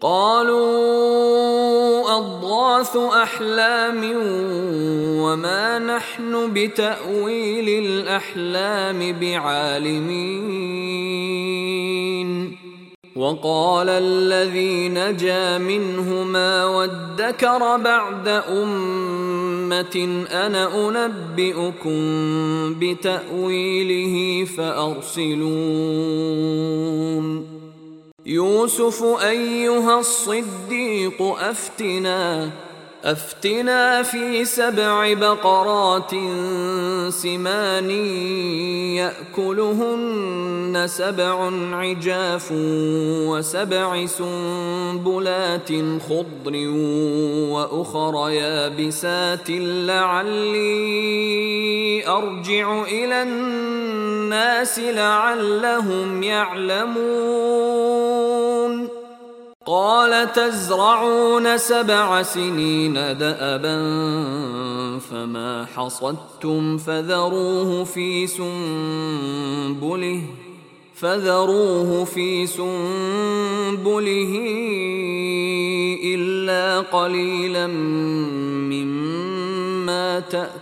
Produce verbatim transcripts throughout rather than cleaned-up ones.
قالوا أضغاث أحلام وما نحن بتأويل الأحلام بعالمين. وقال الذي نجا منهما وادكر بعد أمة أنا أنبئكم بتأويله فأرسلون. يوسف أيها الصديق أفتنا أفتنا في سبع بقرات سمان يأكلهن سبع عجاف وسبع سنبلات خضر وأخر يابسات لعلي أرجع إلى الناس لعلهم يعلمون. قال تزرعون سبع سنين دأبا فما حصدتم فذروه في سنبله فذروه في سنبله إلا قليلا مما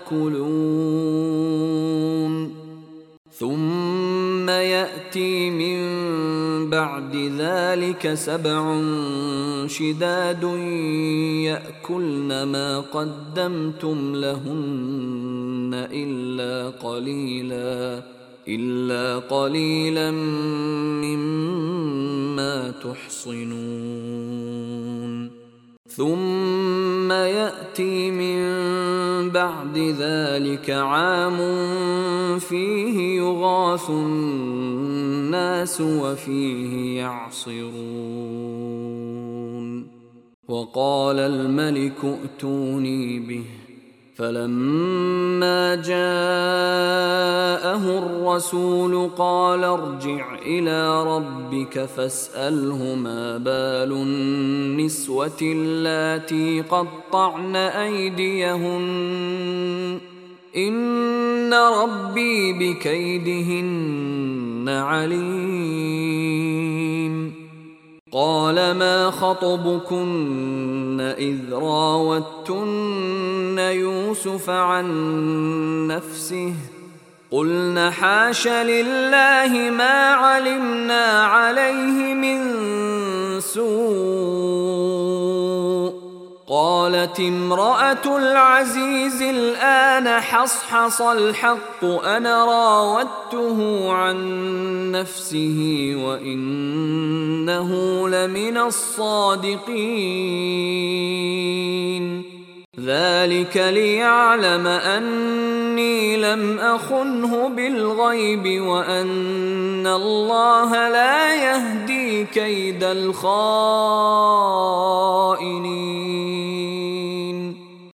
تأكلون. ثم يأتي من بعد ذلك سبع شداد يأكلن ما قدمتم لهن إلا قليلا إلا قليلا مما تحصنون. ثم يأتي من بعد ذلك عام فيه يغاث الناس وفيه يعصرون. وقال الملك ائتوني به فلما جاءه الرسول قال ارجع إلى ربك فاسأله ما بال النسوة اللاتي قطعن أيديهن إن ربي بكيدهن عليم. قال ما خطبكن إذ راوتن يوسف عن نفسه قلن حاش لله ما علمنا عليه من سوء. قالت امرأة العزيز الآن حصحص الحق أنا راودته عن نفسه وإنه لمن الصادقين. ذلك ليعلم أني لم أخنه بالغيب وأن الله لا يهدي كيد الخائنين.